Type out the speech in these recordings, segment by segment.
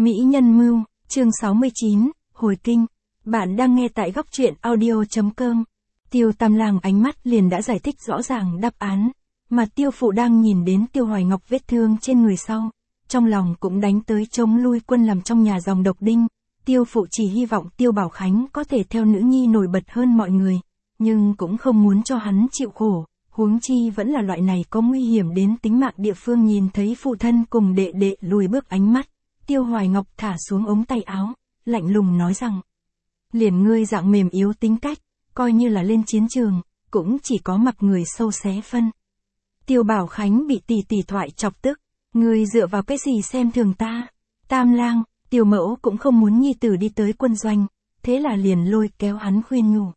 Mỹ Nhân Mưu, chương 69, Hồi kinh. Bạn đang nghe tại góc truyện audio.com. Tiêu Tam Lang ánh mắt liền đã giải thích rõ ràng đáp án, mà Tiêu Phụ đang nhìn đến Tiêu Hoài Ngọc vết thương trên người sau, trong lòng cũng đánh tới chống lui quân làm trong nhà dòng độc đinh. Tiêu Phụ chỉ hy vọng Tiêu Bảo Khánh có thể theo nữ nhi nổi bật hơn mọi người, nhưng cũng không muốn cho hắn chịu khổ, huống chi vẫn là loại này có nguy hiểm đến tính mạng địa phương. Nhìn thấy phụ thân cùng đệ đệ lùi bước ánh mắt, Tiêu Hoài Ngọc thả xuống ống tay áo, lạnh lùng nói rằng: liền ngươi dạng mềm yếu tính cách, coi như là lên chiến trường, cũng chỉ có mặc người sâu xé phân. Tiêu Bảo Khánh bị tỷ thoại chọc tức: ngươi dựa vào cái gì xem thường ta? Tam Lang, Tiêu Mẫu cũng không muốn nhi tử đi tới quân doanh, thế là liền lôi kéo hắn khuyên nhủ.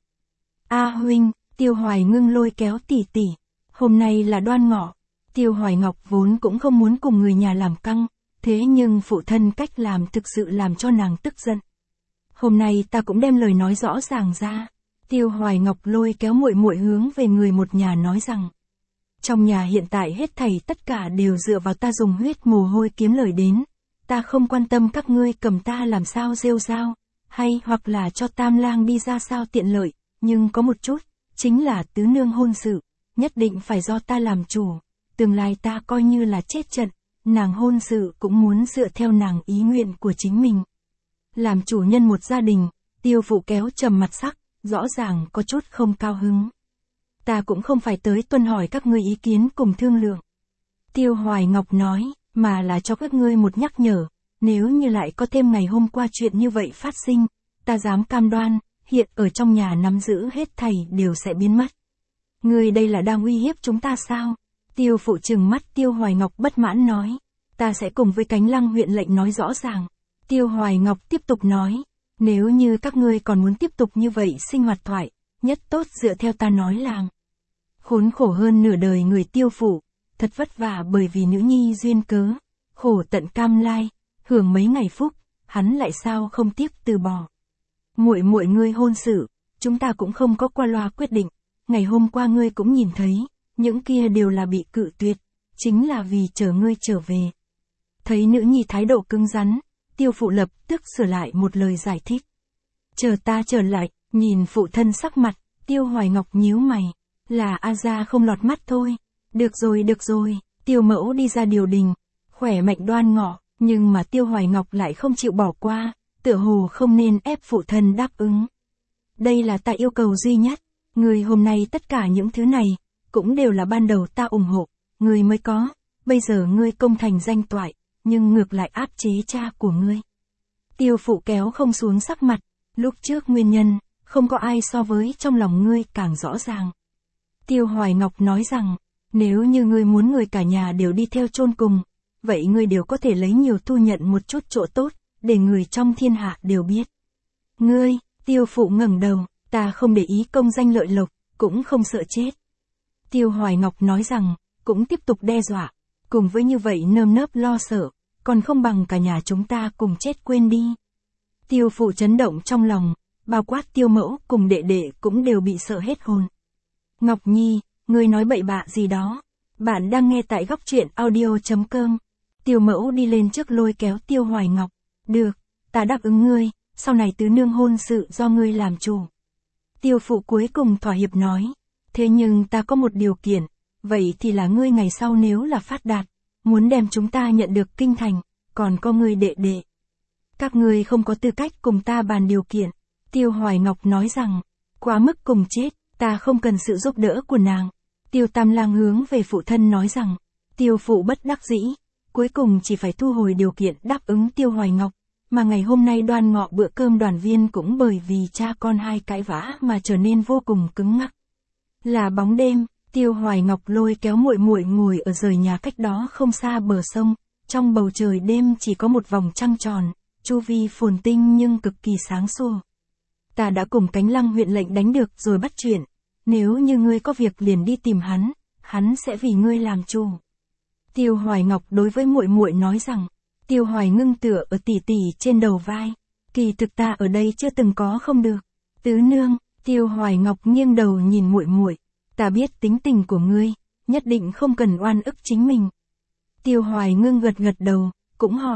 A huynh, Tiêu Hoài Ngưng lôi kéo tỷ, hôm nay là Đoan Ngọ. Tiêu Hoài Ngọc vốn cũng không muốn cùng người nhà làm căng, thế nhưng phụ thân cách làm thực sự làm cho nàng tức giận. Hôm nay ta cũng đem lời nói rõ ràng ra. Tiêu Hoài Ngọc lôi kéo muội muội hướng về người một nhà nói rằng: trong nhà hiện tại hết thảy tất cả đều dựa vào ta dùng huyết mồ hôi kiếm lời đến, ta không quan tâm các ngươi cầm ta làm sao rêu rao, hay hoặc là cho Tam Lang đi ra sao tiện lợi, nhưng có một chút, chính là tứ nương hôn sự, nhất định phải do ta làm chủ, tương lai ta coi như là chết trận, nàng hôn sự cũng muốn dựa theo nàng ý nguyện của chính mình. Làm chủ nhân một gia đình, Tiêu Phụ kéo trầm mặt sắc, rõ ràng có chút không cao hứng. Ta cũng không phải tới tuân hỏi các ngươi ý kiến cùng thương lượng. Tiêu Hoài Ngọc nói, mà là cho các ngươi một nhắc nhở, nếu như lại có thêm ngày hôm qua chuyện như vậy phát sinh, ta dám cam đoan, hiện ở trong nhà nắm giữ hết thảy đều sẽ biến mất. Ngươi đây là đang uy hiếp chúng ta sao? Tiêu Phụ trừng mắt Tiêu Hoài Ngọc bất mãn nói, ta sẽ cùng với Cánh Lăng huyện lệnh nói rõ ràng. Tiêu Hoài Ngọc tiếp tục nói, nếu như các ngươi còn muốn tiếp tục như vậy sinh hoạt thoại, nhất tốt dựa theo ta nói làm. Khốn khổ hơn nửa đời người Tiêu Phụ, thật vất vả bởi vì nữ nhi duyên cớ, khổ tận cam lai, hưởng mấy ngày phúc, hắn lại sao không tiếc từ bỏ. Muội muội ngươi hôn sự, chúng ta cũng không có qua loa quyết định, ngày hôm qua ngươi cũng nhìn thấy, những kia đều là bị cự tuyệt, chính là vì chờ ngươi trở về. Thấy nữ nhi thái độ cứng rắn, Tiêu Phụ lập tức sửa lại một lời giải thích. Chờ ta trở lại, nhìn phụ thân sắc mặt, Tiêu Hoài Ngọc nhíu mày, là A Gia không lọt mắt thôi. Được rồi, Tiêu Mẫu đi ra điều đình, khỏe mạnh Đoan Ngọ, nhưng mà Tiêu Hoài Ngọc lại không chịu bỏ qua, tựa hồ không nên ép phụ thân đáp ứng. Đây là ta yêu cầu duy nhất, người hôm nay tất cả những thứ này, cũng đều là ban đầu ta ủng hộ, người mới có, bây giờ ngươi công thành danh toại, nhưng ngược lại áp chế cha của ngươi. Tiêu Phụ kéo không xuống sắc mặt, lúc trước nguyên nhân, không có ai so với trong lòng ngươi càng rõ ràng. Tiêu Hoài Ngọc nói rằng, nếu như ngươi muốn người cả nhà đều đi theo chôn cùng, vậy ngươi đều có thể lấy nhiều thu nhận một chút chỗ tốt, để người trong thiên hạ đều biết. Ngươi, Tiêu Phụ ngẩng đầu, ta không để ý công danh lợi lộc, cũng không sợ chết. Tiêu Hoài Ngọc nói rằng, cũng tiếp tục đe dọa, cùng với như vậy nơm nớp lo sợ, còn không bằng cả nhà chúng ta cùng chết quên đi. Tiêu Phụ chấn động trong lòng, bao quát Tiêu Mẫu cùng đệ đệ cũng đều bị sợ hết hồn. Ngọc Nhi, ngươi nói bậy bạ gì đó? Bạn đang nghe tại góc truyện audio.com. Tiêu Mẫu đi lên trước lôi kéo Tiêu Hoài Ngọc. Được, ta đáp ứng ngươi, sau này tứ nương hôn sự do ngươi làm chủ. Tiêu Phụ cuối cùng thỏa hiệp nói, thế nhưng ta có một điều kiện, vậy thì là ngươi ngày sau nếu là phát đạt, muốn đem chúng ta nhận được kinh thành, còn có ngươi đệ đệ. Các ngươi không có tư cách cùng ta bàn điều kiện. Tiêu Hoài Ngọc nói rằng, quá mức cùng chết, ta không cần sự giúp đỡ của nàng. Tiêu Tam Lang hướng về phụ thân nói rằng, Tiêu Phụ bất đắc dĩ, cuối cùng chỉ phải thu hồi điều kiện đáp ứng Tiêu Hoài Ngọc, mà ngày hôm nay Đoan Ngọ bữa cơm đoàn viên cũng bởi vì cha con hai cãi vã mà trở nên vô cùng cứng ngắc. Là bóng đêm, Tiêu Hoài Ngọc lôi kéo muội muội ngồi ở rời nhà cách đó không xa bờ sông, trong bầu trời đêm chỉ có một vòng trăng tròn, chu vi phồn tinh nhưng cực kỳ sáng sủa. Ta đã cùng Cánh Lăng huyện lệnh đánh được rồi bắt chuyện, nếu như ngươi có việc liền đi tìm hắn sẽ vì ngươi làm chủ. Tiêu Hoài Ngọc đối với muội muội nói rằng, Tiêu Hoài Ngưng tựa ở tỷ trên đầu vai, kỳ thực ta ở đây chưa từng có không được. Tứ nương, Tiêu Hoài Ngọc nghiêng đầu nhìn muội muội, ta biết tính tình của ngươi, nhất định không cần oan ức chính mình. Tiêu Hoài Ngưng gật đầu, cũng hỏi,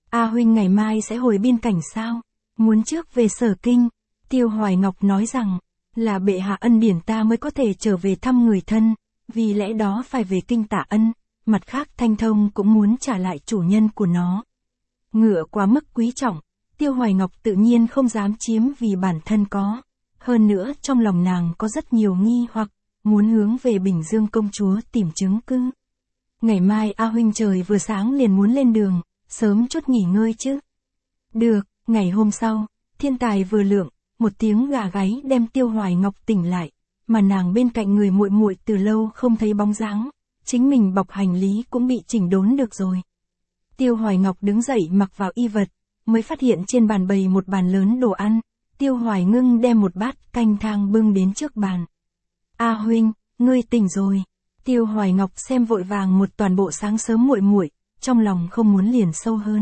A huynh ngày mai sẽ hồi biên cảnh sao? Muốn trước về Sở Kinh. Tiêu Hoài Ngọc nói rằng, là bệ hạ ân điển ta mới có thể trở về thăm người thân, vì lẽ đó phải về kinh tạ ân, mặt khác Thanh Thông cũng muốn trả lại chủ nhân của nó. Ngựa quá mức quý trọng, Tiêu Hoài Ngọc tự nhiên không dám chiếm vì bản thân có. Hơn nữa trong lòng nàng có rất nhiều nghi hoặc, muốn hướng về Bình Dương công chúa tìm chứng cứ. Ngày mai A huynh trời vừa sáng liền muốn lên đường, sớm chút nghỉ ngơi chứ. Được, ngày hôm sau, thiên tài vừa lượng, một tiếng gà gáy đem Tiêu Hoài Ngọc tỉnh lại, mà nàng bên cạnh người muội muội từ lâu không thấy bóng dáng, chính mình bọc hành lý cũng bị chỉnh đốn được rồi. Tiêu Hoài Ngọc đứng dậy mặc vào y vật, mới phát hiện trên bàn bày một bàn lớn đồ ăn, Tiêu Hoài Ngưng đem một bát canh thang bưng đến trước bàn. A huynh, ngươi tỉnh rồi. Tiêu Hoài Ngọc xem vội vàng một toàn bộ sáng sớm muội muội, trong lòng không muốn liền sâu hơn.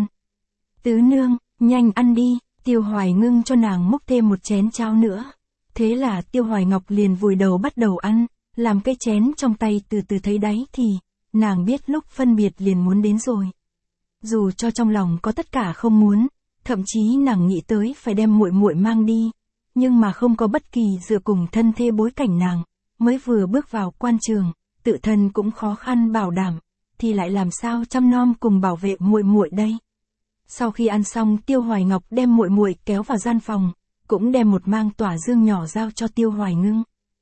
Tứ nương, nhanh ăn đi. Tiêu Hoài Ngưng cho nàng múc thêm một chén cháo nữa. Thế là Tiêu Hoài Ngọc liền vùi đầu bắt đầu ăn, làm cái chén trong tay từ từ thấy đáy thì, nàng biết lúc phân biệt liền muốn đến rồi. Dù cho trong lòng có tất cả không muốn, thậm chí nàng nghĩ tới phải đem muội muội mang đi, nhưng mà không có bất kỳ dựa cùng thân thê bối cảnh nàng, mới vừa bước vào quan trường, tự thân cũng khó khăn bảo đảm, thì lại làm sao chăm nom cùng bảo vệ muội muội đây. Sau khi ăn xong Tiêu Hoài Ngọc đem muội muội kéo vào gian phòng, cũng đem một mang tỏa dương nhỏ giao cho Tiêu Hoài Ngưng.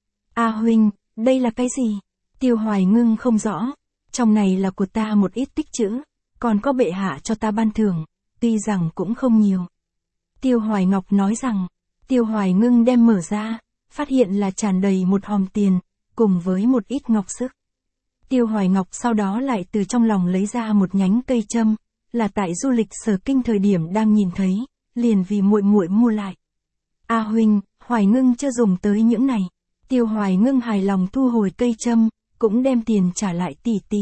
A huynh, đây là cái gì? Tiêu Hoài Ngưng không rõ, trong này là của ta một ít tích trữ, còn có bệ hạ cho ta ban thưởng, tuy rằng cũng không nhiều. Tiêu Hoài Ngọc nói rằng, Tiêu Hoài Ngưng đem mở ra, phát hiện là tràn đầy một hòm tiền, cùng với một ít ngọc sức. Tiêu Hoài Ngọc sau đó lại từ trong lòng lấy ra một nhánh cây châm, là tại du lịch Sở Kinh thời điểm đang nhìn thấy, liền vì muội muội mua lại. A huynh, Hoài Ngưng chưa dùng tới những này. Tiêu Hoài Ngưng hài lòng thu hồi cây châm, cũng đem tiền trả lại tỷ tỷ.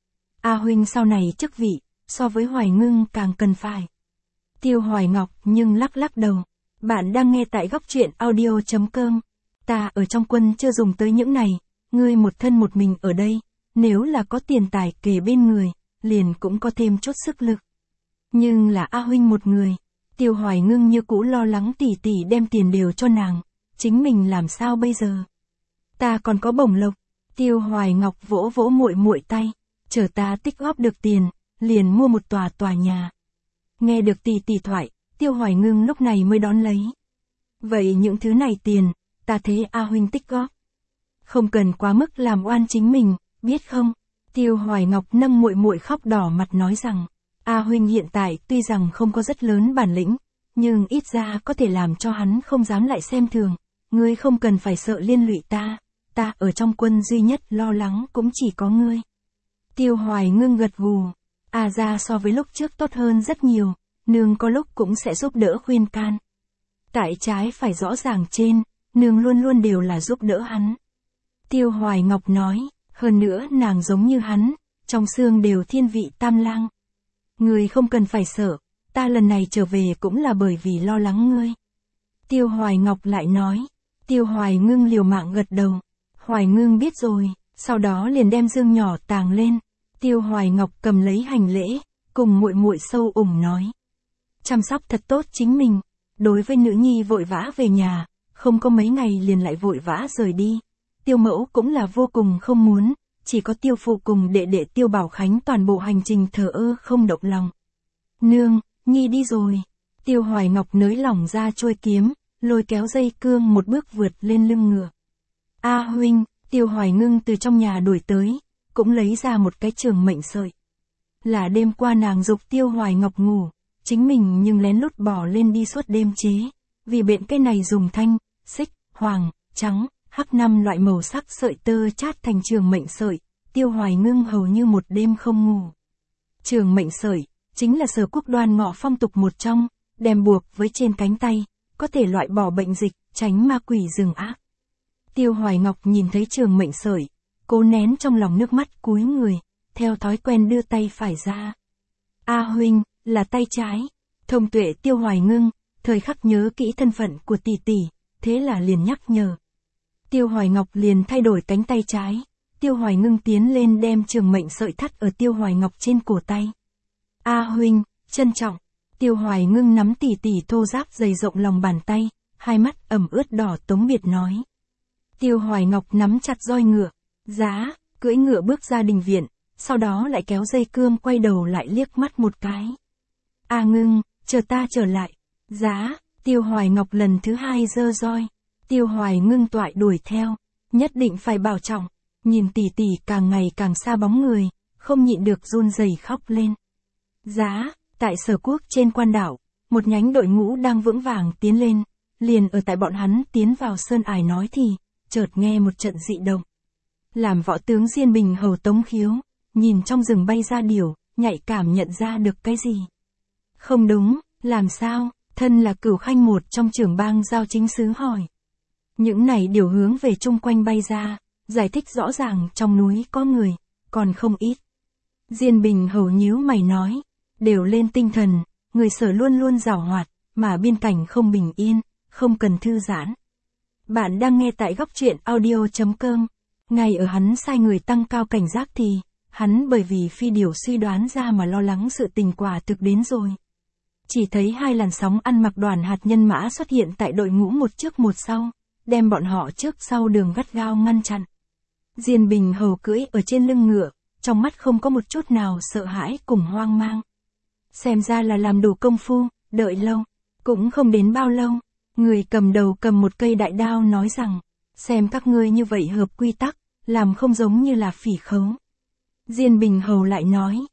A huynh sau này chức vị, so với Hoài Ngưng càng cần phải. Tiêu Hoài Ngọc nhưng lắc lắc đầu. Bạn đang nghe tại góc truyện audio.com. Ta ở trong quân chưa dùng tới những này, ngươi một thân một mình ở đây, nếu là có tiền tài kề bên người, liền cũng có thêm chút sức lực. Nhưng là A huynh một người, Tiêu Hoài Ngưng như cũ lo lắng tỷ tỷ đem tiền đều cho nàng, chính mình làm sao bây giờ? Ta còn có bổng lộc. Tiêu Hoài Ngọc vỗ vỗ muội muội tay, chờ ta tích góp được tiền, liền mua một tòa nhà. Nghe được tỷ tỷ thoại, Tiêu Hoài Ngưng lúc này mới đón lấy. Vậy những thứ này tiền, ta thế A huynh tích góp. Không cần quá mức làm oan chính mình, biết không? Tiêu Hoài Ngọc nâng muội muội khóc đỏ mặt nói rằng, A huynh hiện tại tuy rằng không có rất lớn bản lĩnh, nhưng ít ra có thể làm cho hắn không dám lại xem thường. Ngươi không cần phải sợ liên lụy ta ở trong quân duy nhất lo lắng cũng chỉ có ngươi. Tiêu Hoài Ngưng gật gù, A ra so với lúc trước tốt hơn rất nhiều, nương có lúc cũng sẽ giúp đỡ khuyên can. Tại trái phải rõ ràng trên, nương luôn luôn đều là giúp đỡ hắn. Tiêu Hoài Ngọc nói, hơn nữa nàng giống như hắn, trong xương đều thiên vị tam lang. Ngươi không cần phải sợ, ta lần này trở về cũng là bởi vì lo lắng ngươi. Tiêu Hoài Ngọc lại nói. Tiêu Hoài Ngưng liều mạng gật đầu. Hoài Ngưng biết rồi, sau đó liền đem dương nhỏ tàng lên. Tiêu Hoài Ngọc cầm lấy hành lễ, cùng muội muội sâu ủng nói. Chăm sóc thật tốt chính mình, đối với nữ nhi vội vã về nhà, không có mấy ngày liền lại vội vã rời đi. Tiêu mẫu cũng là vô cùng không muốn, chỉ có Tiêu phụ cùng đệ đệ Tiêu Bảo Khánh toàn bộ hành trình thờ ơ không động lòng. Nương, nhi đi rồi. Tiêu Hoài Ngọc nới lỏng ra chuôi kiếm, lôi kéo dây cương một bước vượt lên lưng ngựa. A huynh, Tiêu Hoài Ngưng từ trong nhà đuổi tới, cũng lấy ra một cái trường mệnh sợi. Là đêm qua nàng dục Tiêu Hoài Ngọc ngủ, chính mình nhưng lén lút bỏ lên đi suốt đêm chế, vì biện cái này dùng thanh, xích, hoàng, trắng, hắc 5 loại màu sắc sợi tơ chát thành trường mệnh sợi, Tiêu Hoài Ngưng hầu như một đêm không ngủ. Trường mệnh sợi, chính là Sở Quốc Đoan Ngọ phong tục một trong, đem buộc với trên cánh tay, có thể loại bỏ bệnh dịch, tránh ma quỷ rừng ác. Tiêu Hoài Ngọc nhìn thấy trường mệnh sợi, cố nén trong lòng nước mắt cúi người, theo thói quen đưa tay phải ra. A huynh, là tay trái. Thông tuệ Tiêu Hoài Ngưng, thời khắc nhớ kỹ thân phận của tỷ tỷ, thế là liền nhắc nhở. Tiêu Hoài Ngọc liền thay đổi cánh tay trái, Tiêu Hoài Ngưng tiến lên đem trường mệnh sợi thắt ở Tiêu Hoài Ngọc trên cổ tay. A huynh, trân trọng. Tiêu Hoài Ngưng nắm tỉ tỉ thô ráp dày rộng lòng bàn tay, hai mắt ẩm ướt đỏ Tống Biệt nói. Tiêu Hoài Ngọc nắm chặt roi ngựa, giá, cưỡi ngựa bước ra đình viện, sau đó lại kéo dây cương quay đầu lại liếc mắt một cái. A Ngưng, chờ ta trở lại. Giá, Tiêu Hoài Ngọc lần thứ hai giơ roi. Tiêu Hoài Ngưng toại đuổi theo, nhất định phải bảo trọng, nhìn tỉ tỉ càng ngày càng xa bóng người, không nhịn được run rẩy khóc lên. Giá, tại Sở Quốc trên quan đảo, một nhánh đội ngũ đang vững vàng tiến lên, liền ở tại bọn hắn tiến vào sơn ải nói thì, chợt nghe một trận dị động. Làm võ tướng Diên Bình Hầu Tống Khiếu, nhìn trong rừng bay ra điểu, nhạy cảm nhận ra được cái gì. Không đúng, làm sao, thân là Cửu Khanh một trong trưởng bang giao chính sứ hỏi. Những này điểu hướng về chung quanh bay ra, giải thích rõ ràng trong núi có người, còn không ít. Diên Bình Hầu nhíu mày nói, đều lên tinh thần, người Sở luôn luôn giàu hoạt, mà biên cảnh không bình yên, không cần thư giãn. Bạn đang nghe tại góc truyện audio.com. Ngay ở hắn sai người tăng cao cảnh giác thì, hắn bởi vì phi điều suy đoán ra mà lo lắng sự tình quả thực đến rồi. Chỉ thấy hai làn sóng ăn mặc đoàn hạt nhân mã xuất hiện tại đội ngũ một trước một sau, đem bọn họ trước sau đường gắt gao ngăn chặn. Diên Bình Hầu cưỡi ở trên lưng ngựa, trong mắt không có một chút nào sợ hãi cùng hoang mang. Xem ra là làm đủ công phu, đợi lâu, cũng không đến bao lâu, người cầm đầu cầm một cây đại đao nói rằng, xem các ngươi như vậy hợp quy tắc, làm không giống như là phỉ khấu. Diên Bình Hầu lại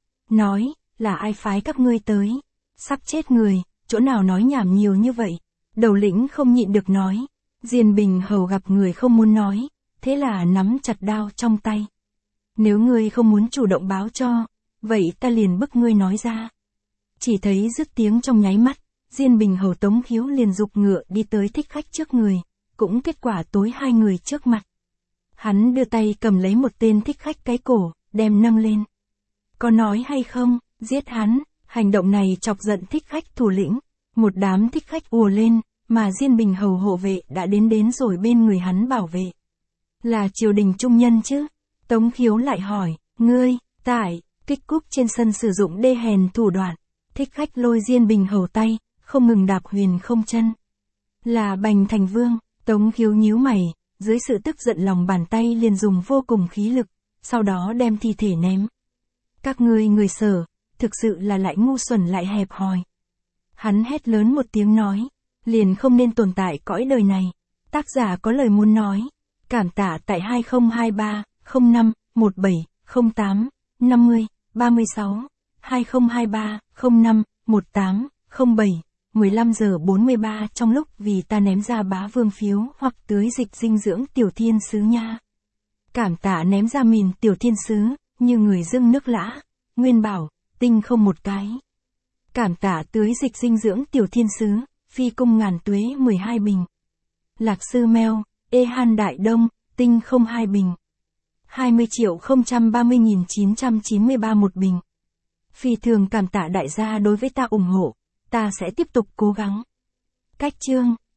nói, là ai phái các ngươi tới, sắp chết người, chỗ nào nói nhảm nhiều như vậy. Đầu lĩnh không nhịn được nói, Diên Bình Hầu gặp người không muốn nói, thế là nắm chặt đao trong tay. Nếu ngươi không muốn chủ động báo cho, vậy ta liền bức ngươi nói ra. Chỉ thấy dứt tiếng trong nháy mắt, Diên Bình Hầu Tống Khiếu liền giục ngựa đi tới thích khách trước người, cũng kết quả tối hai người trước mặt. Hắn đưa tay cầm lấy một tên thích khách cái cổ, đem nâng lên. Có nói hay không, giết hắn, hành động này chọc giận thích khách thủ lĩnh, một đám thích khách ùa lên, mà Diên Bình Hầu hộ vệ đã đến rồi bên người hắn bảo vệ. Là triều đình trung nhân chứ? Tống Khiếu lại hỏi, ngươi, tại, kích cúp trên sân sử dụng đê hèn thủ đoạn, thích khách lôi Diên Bình Hầu tay, không ngừng đạp huyền không chân. Là Bành Thành Vương. Tống Khiếu nhíu mày, dưới sự tức giận lòng bàn tay liền dùng vô cùng khí lực, sau đó đem thi thể ném. Các ngươi người Sở, thực sự là lại ngu xuẩn lại hẹp hòi. Hắn hét lớn một tiếng nói, liền không nên tồn tại cõi đời này. Tác giả có lời muốn nói, cảm tạ tại 2023 05 17 08 50 36 2023 05 18 07 15 giờ 43 trong lúc vì ta ném ra bá vương phiếu hoặc tưới dịch dinh dưỡng tiểu thiên sứ nha. Cảm tạ ném ra mìn tiểu thiên sứ, như người dưng nước lã, nguyên bảo, tinh không một cái. Cảm tạ tưới dịch dinh dưỡng tiểu thiên sứ, phi cung ngàn tuế 12 bình. Lạc sư meo, han đại đông, tinh không 2 bình. 20.030.993 một bình. Phi thường cảm tạ đại gia đối với ta ủng hộ, ta sẽ tiếp tục cố gắng. Cách chương